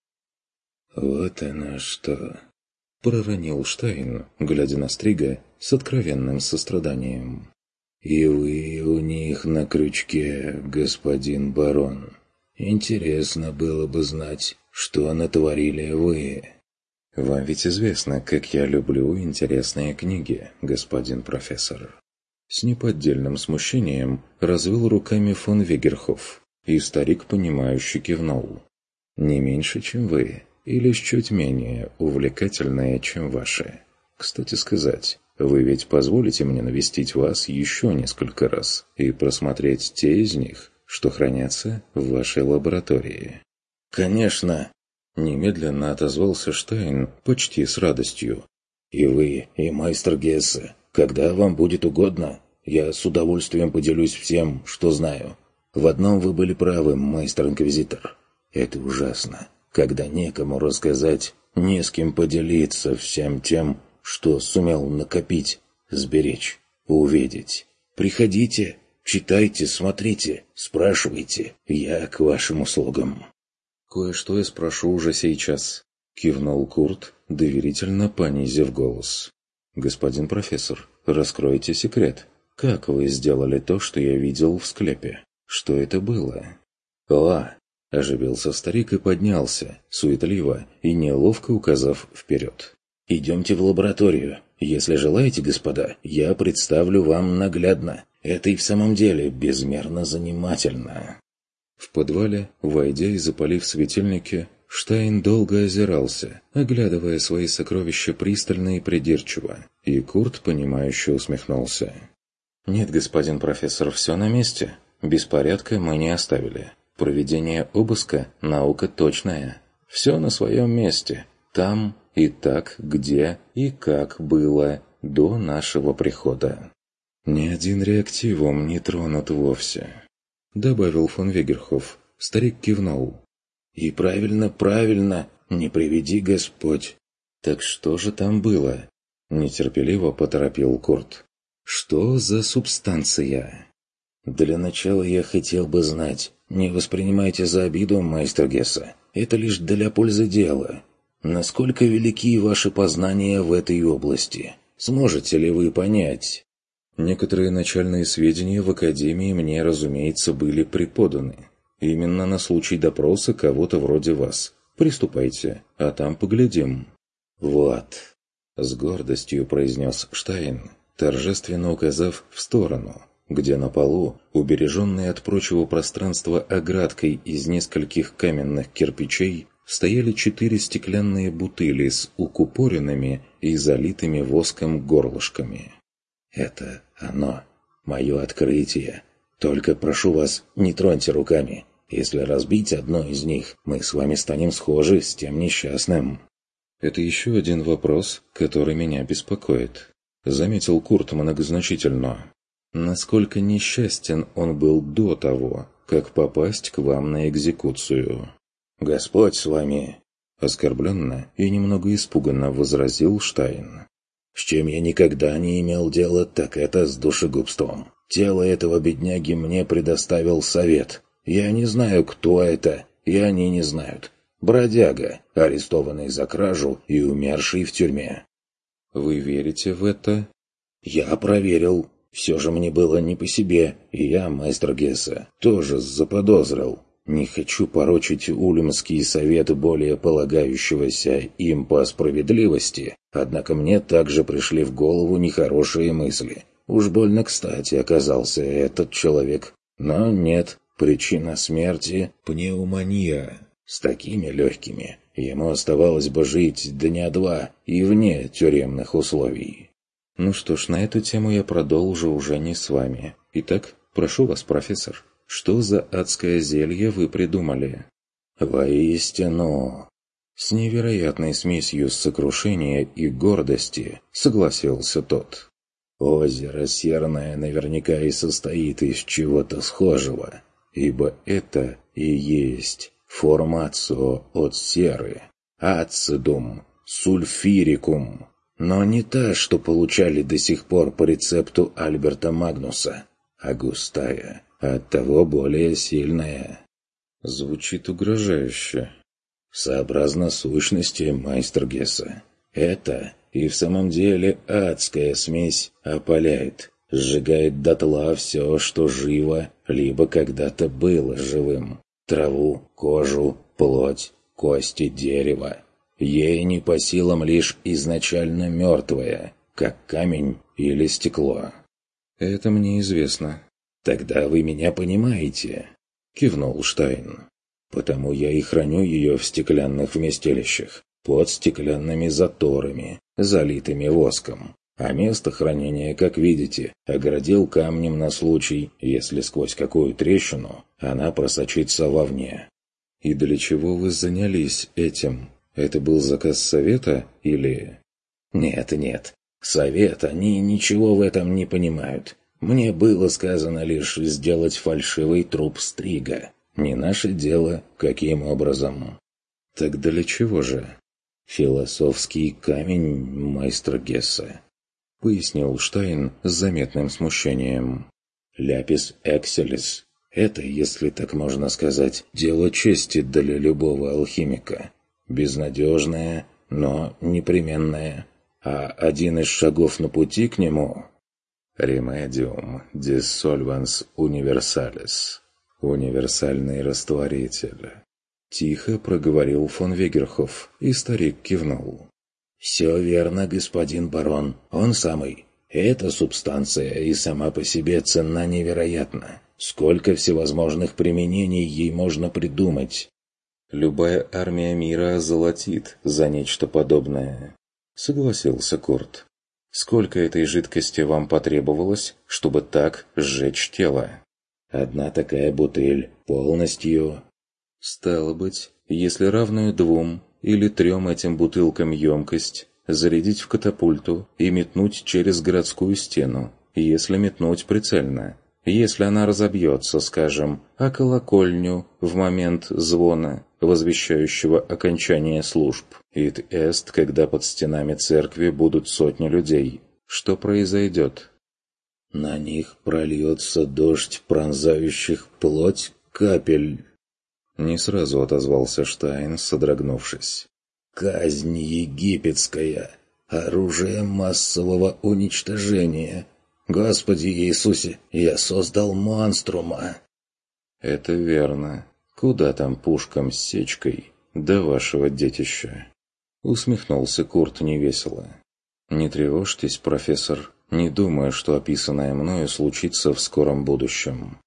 Speaker 2: «Вот оно что!» — проронил Штайн, глядя на Стрига с откровенным состраданием. «И вы у них на крючке, господин барон. Интересно было бы знать, что натворили вы». «Вам ведь известно, как я люблю интересные книги, господин профессор». С неподдельным смущением развел руками фон Вегерхоф, и старик, понимающе кивнул. «Не меньше, чем вы, и лишь чуть менее увлекательные, чем ваши. Кстати сказать, вы ведь позволите мне навестить вас еще несколько раз и просмотреть те из них, что хранятся в вашей лаборатории?» «Конечно!» — немедленно отозвался Штайн почти с радостью. «И вы, и майстер Гессе, когда вам будет угодно, я с удовольствием поделюсь всем, что знаю. В одном вы были правы, майстер-инквизитор. Это ужасно, когда некому рассказать, не с кем поделиться всем тем, что сумел накопить, сберечь, увидеть. Приходите, читайте, смотрите, спрашивайте, я к вашим услугам». «Кое-что я спрошу уже сейчас», —
Speaker 1: кивнул Курт, доверительно понизив голос. «Господин профессор, раскройте секрет. Как вы сделали то, что я видел в склепе? Что это было?» «О!» – оживился старик и поднялся, суетливо и неловко указав вперед. «Идемте в лабораторию. Если желаете, господа, я представлю вам наглядно. Это и в самом деле безмерно занимательно». В подвале, войдя и запалив светильники, Штайн долго озирался, оглядывая свои сокровища пристально и придирчиво, и Курт, понимающе усмехнулся. «Нет, господин профессор, все на месте. Беспорядка мы не оставили. Проведение обыска – наука точная. Все на своем месте. Там и так, где и как было до нашего прихода. Ни один реактивум не тронут вовсе», – добавил фон Вегерхоф. Старик кивнул. «И правильно, правильно, не приведи Господь». «Так что же там было?» – нетерпеливо поторопил Курт. «Что за субстанция?» «Для начала я хотел бы знать. Не воспринимайте за обиду, майстер Гесса. Это лишь для пользы дела. Насколько велики ваши познания в этой области? Сможете ли вы понять?» Некоторые начальные сведения в Академии мне, разумеется, были преподаны. Именно на случай допроса кого-то вроде вас. Приступайте, а там поглядим. «Вот», — с гордостью произнес Штайн, торжественно указав в сторону, где на полу, убереженной от прочего пространства оградкой из нескольких каменных кирпичей, стояли четыре стеклянные бутыли с укупоренными и залитыми воском горлышками. «Это оно, мое открытие. Только прошу вас, не троньте руками. Если разбить одно из них, мы с вами станем схожи с тем несчастным». «Это еще один вопрос, который меня беспокоит», — заметил Курт многозначительно. «Насколько несчастен он был до того, как попасть к вам на экзекуцию?» «Господь с вами!» — оскорбленно и немного испуганно возразил Штайн. «С чем я никогда не имел дела, так это с душегубством. Тело этого бедняги мне предоставил совет. Я не знаю, кто это, и они не знают. Бродяга, арестованный за кражу и умерший в тюрьме». «Вы верите в это?» «Я проверил. Все же мне было не по себе, и я, майстер Гесса, тоже заподозрил. Не хочу порочить Ульмский совет более полагающегося им по справедливости, однако мне также пришли в голову нехорошие мысли. Уж больно кстати оказался этот человек. Но нет, причина смерти – пневмония. С такими легкими ему оставалось бы жить дня два и вне тюремных условий». «Ну что ж, на эту тему я продолжу уже не с вами. Итак, прошу вас, профессор, что за адское зелье вы придумали?» «Воистину...» С невероятной смесью сокрушения и гордости согласился тот. «Озеро Серное наверняка и состоит из чего-то схожего, ибо это и есть формацио от серы, ацидум, сульфирикум, но не та, что получали до сих пор по рецепту Альберта Магнуса, а густая, оттого более сильная». «Звучит угрожающе». «Сообразно сущности, майстер Гесса. Это и в самом деле адская смесь опаляет, сжигает дотла все, что живо, либо когда-то было живым. Траву, кожу, плоть, кости, дерево. Ей не по силам лишь изначально мертвое, как камень или стекло». «Это мне известно». «Тогда вы меня понимаете», — кивнул Штайн. «Потому я и храню ее в стеклянных вместилищах, под стеклянными заторами, залитыми воском. А место хранения, как видите, оградил камнем на случай, если сквозь какую трещину она просочится вовне». «И для чего вы занялись этим? Это был заказ совета или...» «Нет, нет. Совет, они ничего в этом не понимают. Мне было сказано лишь сделать фальшивый труп Стрига. Не наше дело, каким образом». «Так для чего же?» «Философский камень, майстер Гесса», — пояснил Штайн с заметным смущением. «Ляпис экселис. Это, если так можно сказать, дело чести для любого алхимика.
Speaker 2: Безнадежное, но непременное. А один из шагов на пути к нему — «Remedium dissolvens universalis» — «Универсальный растворитель». Тихо проговорил фон Вегерхоф, и старик кивнул. «Все верно, господин барон, он самый. Эта субстанция и сама по себе ценна невероятно. Сколько всевозможных применений ей можно придумать!»
Speaker 1: «Любая армия мира озолотит за нечто подобное», — согласился Курт. «Сколько этой жидкости вам потребовалось, чтобы так сжечь тело?»
Speaker 2: «Одна такая бутыль полностью...»
Speaker 1: «Стало быть, если равную двум или трем этим бутылкам емкость, зарядить в катапульту и метнуть через городскую стену, если метнуть прицельно, если она разобьется, скажем, о колокольню в момент звона, возвещающего окончание служб, ит эст, когда под стенами церкви будут сотни людей, что произойдет?»
Speaker 2: «На них прольется дождь пронзающих плоть капель».
Speaker 1: Не сразу отозвался Штайн, содрогнувшись.
Speaker 2: «Казнь египетская! Оружие массового уничтожения! Господи Иисусе, я создал монструма!»
Speaker 1: «Это верно. Куда там пушкам с сечкой до вашего детища?» Усмехнулся Курт невесело. «Не тревожьтесь, профессор, не думаю, что описанное мною случится в скором будущем».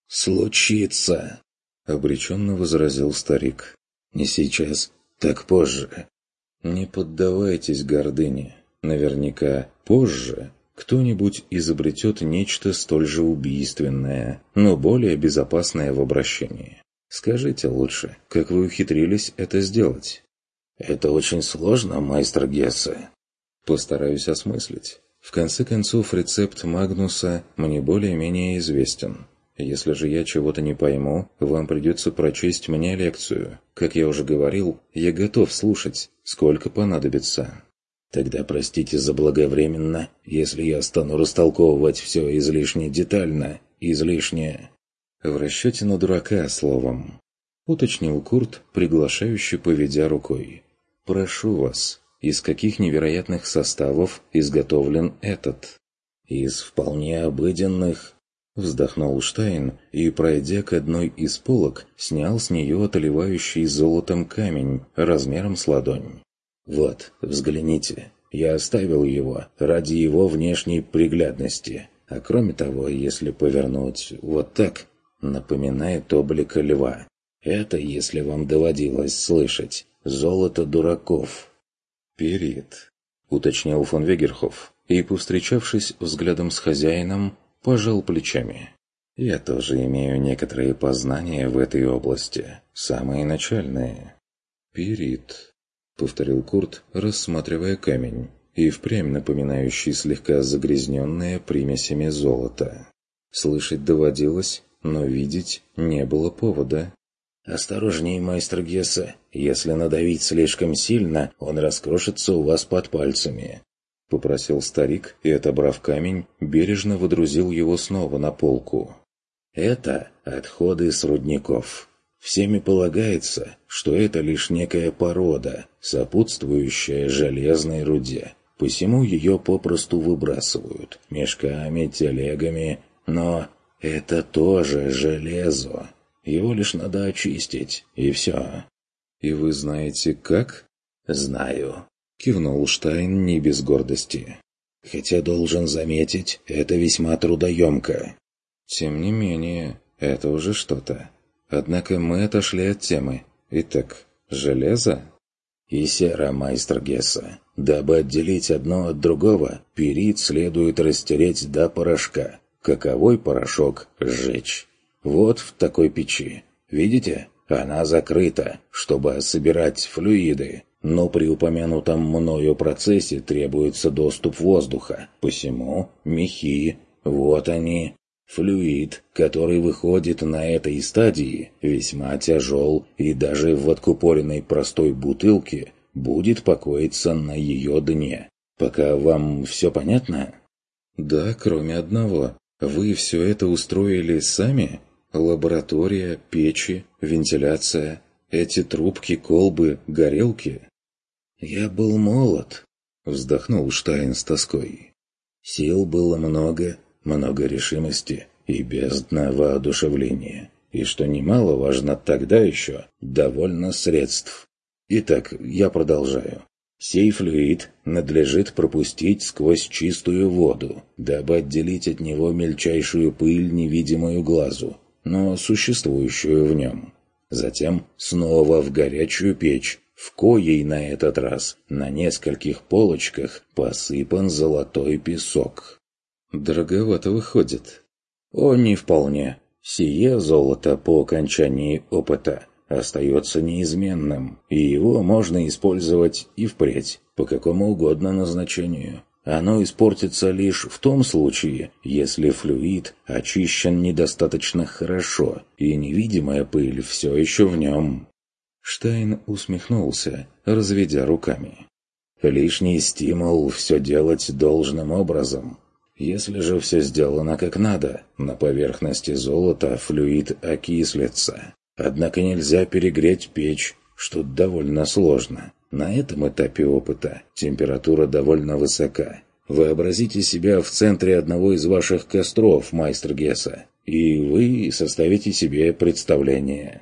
Speaker 2: «Случится!» — обреченно возразил старик. «Не сейчас, так позже».
Speaker 1: «Не поддавайтесь гордыне. Наверняка позже кто-нибудь изобретет нечто столь же убийственное, но более безопасное в обращении. Скажите лучше, как вы ухитрились это сделать?»
Speaker 2: «Это очень сложно, майстер Гессе».
Speaker 1: «Постараюсь осмыслить. В конце концов, рецепт Магнуса мне более-менее известен. Если же я чего-то не пойму, вам придется прочесть мне лекцию. Как я уже говорил, я готов слушать, сколько понадобится».
Speaker 2: «Тогда простите заблаговременно, если я стану растолковывать все излишне детально, излишне...»
Speaker 1: «В расчете на дурака, словом», — уточнил Курт, приглашающе поведя рукой. «Прошу вас, из каких невероятных составов изготовлен этот?»
Speaker 2: «Из вполне обыденных...»
Speaker 1: Вздохнул Штайн и, пройдя к одной из полок, снял с нее отливающий золотом камень размером с ладонь.
Speaker 2: «Вот, взгляните, я оставил его ради его внешней приглядности, а кроме того, если повернуть вот так, напоминает облика льва. Это, если вам доводилось слышать, золото дураков».
Speaker 1: «Перит», — уточнил фон Вегерхоф, и, повстречавшись взглядом с хозяином, пожал плечами. «Я тоже имею некоторые познания в этой области, самые начальные». «Перит», — повторил Курт, рассматривая камень, и впрямь напоминающий слегка загрязненное примесями золото. Слышать доводилось, но видеть не было повода.
Speaker 2: «Осторожней, майстер Гессе, если надавить слишком сильно, он раскрошится у вас под пальцами».
Speaker 1: — попросил старик и, отобрав камень, бережно водрузил его снова на полку.
Speaker 2: «Это отходы с рудников. Всеми полагается, что это лишь некая порода, сопутствующая железной руде. Посему ее попросту выбрасывают мешками, телегами, но это тоже железо. Его лишь надо очистить, и все».
Speaker 1: «И вы знаете, как?»
Speaker 2: «Знаю». —
Speaker 1: кивнул Штайн не без гордости.
Speaker 2: «Хотя, должен заметить, это весьма трудоемко».
Speaker 1: «Тем не менее, это уже что-то. Однако мы отошли от темы. Итак, железо?»
Speaker 2: «И сера, майстер Гессе. Дабы отделить одно от другого, перит следует растереть до порошка. Каковой порошок сжечь. Вот в такой печи. Видите? Она закрыта, чтобы собирать флюиды. Но при упомянутом мною процессе требуется доступ воздуха. Посему мехи, вот они. Флюид, который выходит на этой стадии, весьма тяжел и даже в откупоренной простой бутылке будет покоиться на ее дне. Пока вам все понятно?»
Speaker 1: «Да, кроме одного. Вы все это устроили сами? Лаборатория, печи, вентиляция. Эти трубки, колбы, горелки. «Я был молод», — вздохнул Штайн с тоской. «Сил было много, много решимости и бездна воодушевления. И, что немаловажно тогда еще, довольно средств. Итак, я продолжаю. Сей флюид надлежит пропустить сквозь чистую воду, дабы отделить от него мельчайшую пыль, невидимую глазу, но существующую в нем. Затем снова в горячую печь, в коей на этот раз на нескольких полочках посыпан золотой песок». «Дороговато выходит». «О, не вполне. Сие золото по окончании опыта остается неизменным, и его можно использовать и впредь, по какому угодно назначению. Оно испортится лишь в том случае, если флюид очищен недостаточно хорошо, и невидимая пыль все еще в нем». Штайн усмехнулся, разведя руками. «Лишний стимул все делать должным образом. Если же все сделано как надо, на поверхности золота флюид окислится. Однако нельзя перегреть печь, что довольно сложно. На этом этапе опыта температура довольно высока. Вообразите себя в центре одного из ваших костров, майстер Гесса, и вы составите себе представление».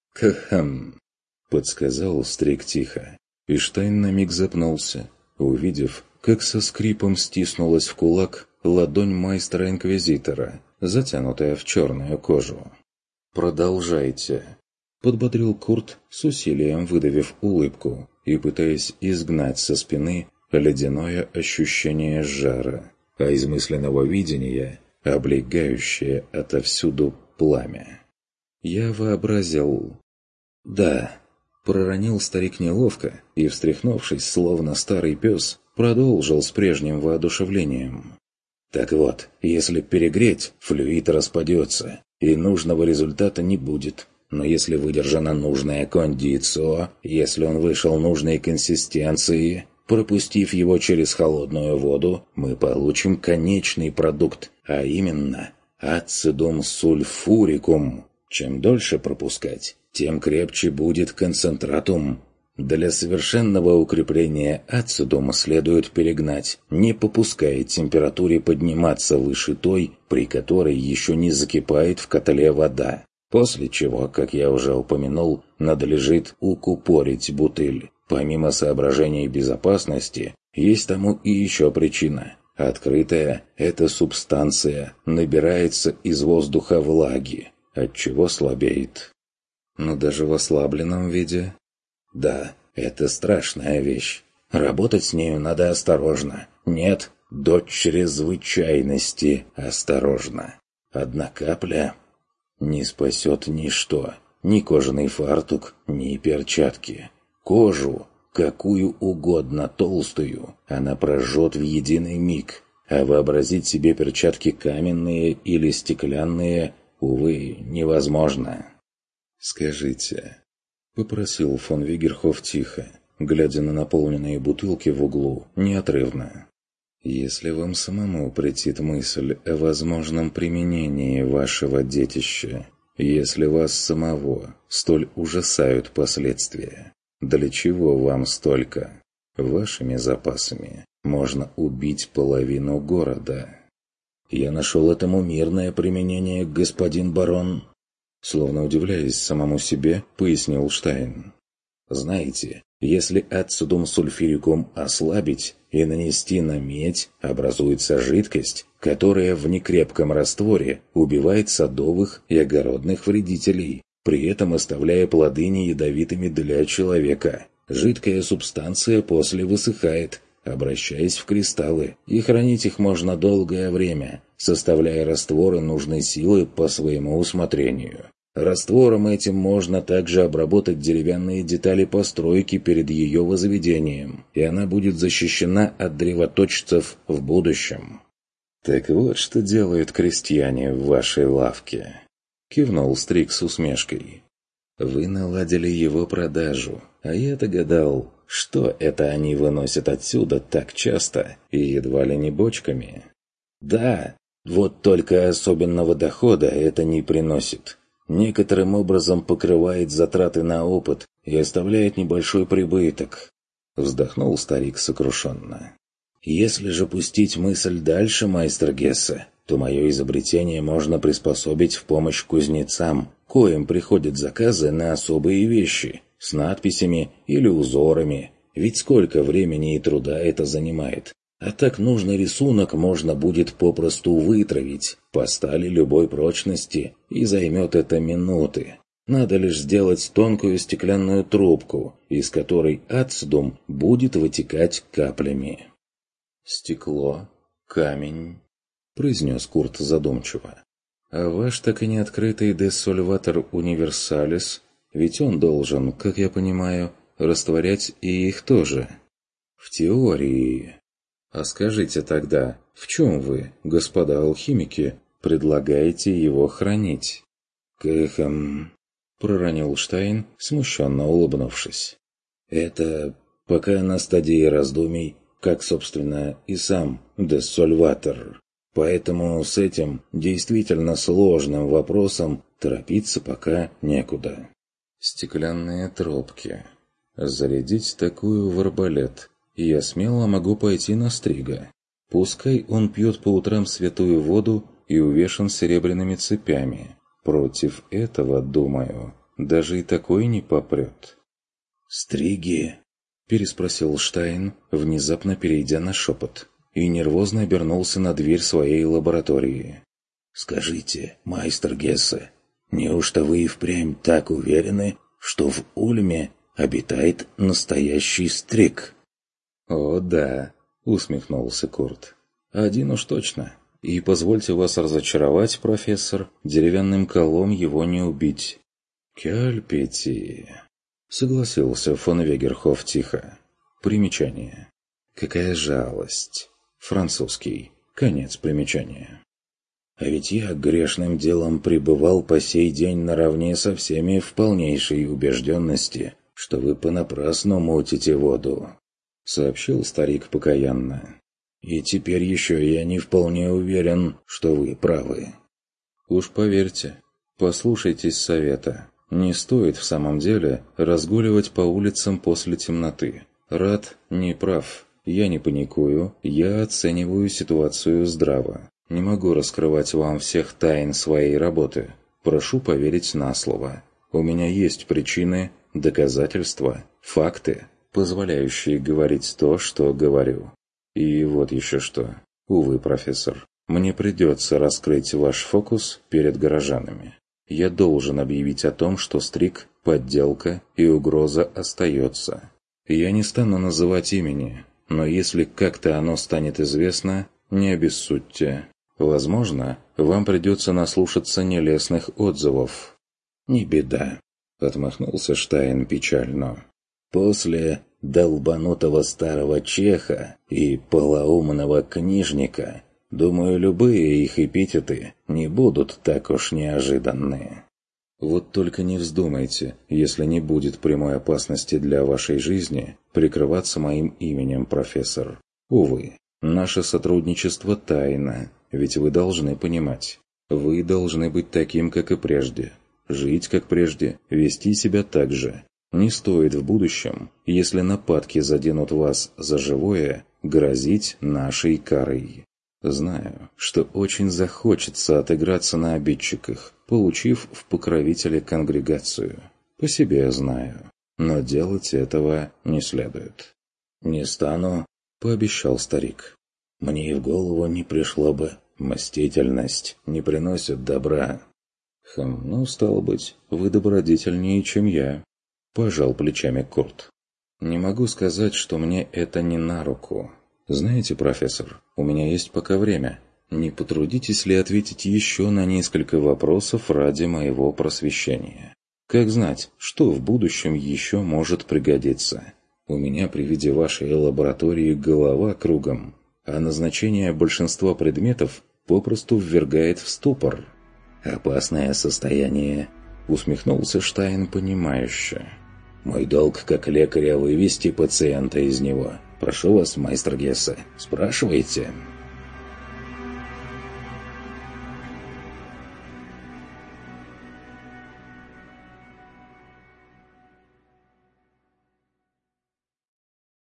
Speaker 1: «Кхм», — подсказал Стрик тихо, и Штайн на миг запнулся, увидев, как со скрипом стиснулась в кулак ладонь майстра-инквизитора, затянутая в черную кожу. «Продолжайте», — подбодрил Курт, с усилием выдавив улыбку и пытаясь изгнать со спины ледяное ощущение жара, а из мысленного видения облегающее отовсюду пламя. «Я вообразил...» «Да», — проронил старик неловко и, встряхнувшись, словно старый пес, продолжил с прежним воодушевлением. «Так вот, если перегреть, флюид распадется, и нужного результата не будет. Но если выдержана нужная кондицио, если он вышел нужной консистенции, пропустив его через холодную воду, мы получим конечный продукт, а именно ацидум сульфурикум. Чем дольше пропускать, тем крепче будет концентратум. Для совершенного укрепления ацидума следует перегнать, не попуская температуре подниматься выше той, при которой еще не закипает в котле вода. После чего, как я уже упомянул, надлежит укупорить бутыль. Помимо соображений безопасности, есть тому и еще причина. Открытая эта субстанция набирается из воздуха влаги, отчего слабеет. Но даже в ослабленном виде... Да, это страшная вещь. Работать с нею надо осторожно. Нет, до чрезвычайности осторожно. Одна капля не спасет ничто. Ни кожаный фартук, ни перчатки. Кожу, какую угодно толстую, она прожжет в единый миг. А вообразить себе перчатки каменные или стеклянные, увы, невозможно. «Скажите», — попросил фон Вигерхоф тихо, глядя на наполненные бутылки в углу, неотрывно. «Если вам самому претит мысль о возможном применении вашего детища, если вас самого столь ужасают последствия, для чего вам столько? Вашими запасами можно убить половину города». «Я нашел этому мирное применение, господин барон», — словно удивляясь самому себе, пояснил Штайн. «Знаете, если ацидум сульфирикум ослабить и нанести на медь, образуется жидкость, которая в некрепком растворе убивает садовых и огородных вредителей, при этом оставляя плоды неядовитыми для человека. Жидкая субстанция после высыхает, обращаясь в кристаллы, и хранить их можно долгое время, составляя растворы нужной силы по своему усмотрению. Раствором этим можно также обработать деревянные детали постройки перед ее возведением, и она будет защищена от древоточцев в будущем». «Так вот, что делают крестьяне в вашей лавке», — кивнул Стрик с усмешкой. «Вы наладили его продажу, а я-то гадал, что это они выносят отсюда так часто и едва ли не бочками». «Да, вот только особенного дохода это не приносит.
Speaker 2: некоторым образом покрывает затраты на опыт и оставляет небольшой прибыток. Вздохнул старик сокрушенно. Если же пустить мысль дальше, майстер Гессе, то мое изобретение можно приспособить в помощь кузнецам, коим приходят заказы на особые вещи, с надписями или узорами. Ведь сколько времени и труда это занимает. А так нужный рисунок можно будет попросту вытравить по стали любой прочности, и займет это минуты. Надо лишь сделать тонкую стеклянную трубку, из которой ацидум будет вытекать каплями. «Стекло, камень», — произнес Курт задумчиво. «А ваш так и не открытый дессольватор универсалис, ведь он должен, как я понимаю, растворять и их тоже. В теории. А скажите тогда, в чем вы, господа алхимики, предлагаете его хранить?» «Кэхэм», — проронил Штайн, смущенно улыбнувшись. «Это пока на стадии раздумий, как, собственно, и сам дессольватор. Поэтому с этим действительно сложным вопросом торопиться пока некуда». «Стеклянные трубки. Зарядить такую в арбалет, и я смело могу пойти на Стрига. Пускай он пьет по утрам святую воду и увешан серебряными цепями. Против этого, думаю, даже и такой не попрет». «Стриги?» — переспросил Штайн, внезапно перейдя на шепот, и нервозно обернулся на дверь своей лаборатории. «Скажите, майстер Гессе, неужто вы и впрямь так уверены, что в Ульме обитает настоящий Стриг?» «О, да», — усмехнулся Курт. «Один уж точно. И позвольте вас разочаровать, профессор, деревянным колом его не убить». «Кальпити», — согласился фон Вегерхоф тихо. Примечание. «Какая жалость». Французский. Конец примечания. «А ведь я грешным делом пребывал по сей день наравне со всеми в полнейшей убежденности, что вы понапрасну мутите воду», — сообщил старик покаянно. «И теперь еще я не вполне уверен, что вы правы». «Уж поверьте, послушайтесь совета. Не стоит в самом деле разгуливать по улицам после темноты. Рад не прав. Я не паникую, я оцениваю ситуацию здраво. Не могу раскрывать вам всех тайн своей работы. Прошу поверить на слово. У меня есть причины, доказательства, факты, позволяющие говорить то, что говорю. И вот еще что. Увы, профессор, мне придется раскрыть ваш фокус перед горожанами. Я должен объявить о том, что Стриг, подделка и угроза остается. Я не стану называть имени, но если как-то оно станет известно, не обессудьте. Возможно, вам придется наслушаться нелестных отзывов». «Не беда», — отмахнулся Штайн печально. «После долбанутого старого чеха и полоумного книжника, думаю, любые их эпитеты не будут так уж неожиданны». «Вот только не вздумайте, если не будет прямой опасности для вашей жизни, прикрываться моим именем, профессор. Увы, наше сотрудничество тайно, ведь вы должны понимать. Вы должны быть таким, как и прежде. Жить, как прежде, вести себя так же. Не стоит в будущем, если нападки заденут вас за живое, грозить нашей карой. Знаю, что очень захочется отыграться на обидчиках, получив в покровителе конгрегацию. По себе знаю, но делать этого не следует». «Не стану», — пообещал старик. «Мне и в голову не пришло бы. Мстительность не приносит добра». «Хм, ну, стало быть, вы добродетельнее, чем я», — пожал плечами Курт. «Не могу сказать, что мне это не на руку. Знаете, профессор, у меня есть пока время. Не потрудитесь ли ответить еще на несколько вопросов ради моего просвещения? Как знать, что в будущем еще может пригодиться? У меня при виде вашей лаборатории голова кругом, а назначение большинства предметов попросту ввергает в ступор». «Опасное состояние», — усмехнулся Штайн понимающе. «Мой долг как лекаря вывести пациента из него. Прошу вас, майстер Гессе, спрашивайте».